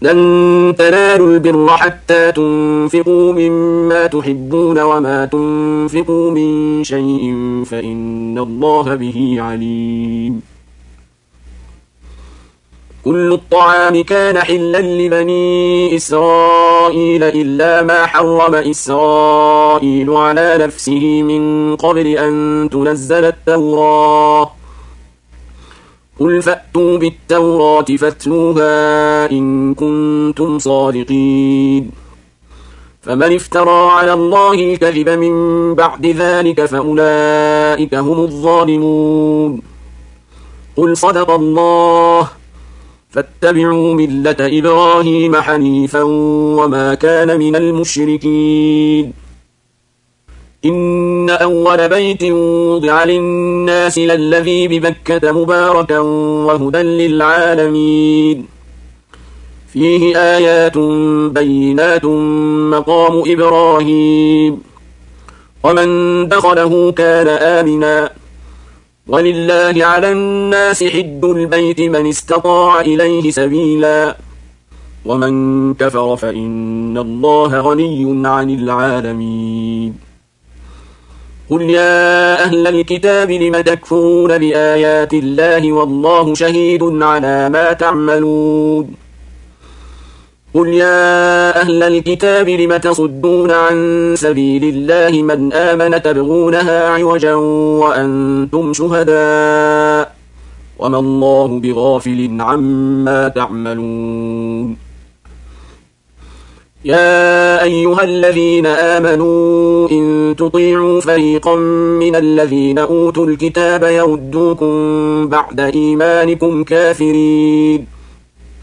لن تنالوا البر حتى تنفقوا مما تحبون وما تنفقوا من شيء فإن الله به عليم. كل الطعام كان حلا لبني إسرائيل إلا ما حرم إسرائيل على نفسه من قبل أن تنزل التوراة. قل فأتوا بالتوراة فاتلوها إن كنتم صادقين. فمن افترى على الله الكذب من بعد ذلك فأولئك هم الظالمون. قل صدق الله فاتبعوا ملة إبراهيم حنيفا وما كان من المشركين. إن أول بيت وضع للناس للذي ببكة مباركا وهدى للعالمين. فيه آيات بينات مقام إبراهيم ومن دخله كان آمنا. ولله على الناس حج البيت من استطاع إليه سبيلا ومن كفر فإن الله غني عن العالمين. قل يا أهل الكتاب لم تكفرون بآيات الله والله شهيد على ما تعملون. قل يا أهل الكتاب لم تصدون عن سبيل الله من آمن تبغونها عوجا وأنتم شهداء وما الله بغافل عما تعملون. يا أيها الذين آمنوا إن تطيعوا فريقا من الذين أوتوا الكتاب يردوكم بعد إيمانكم كافرين.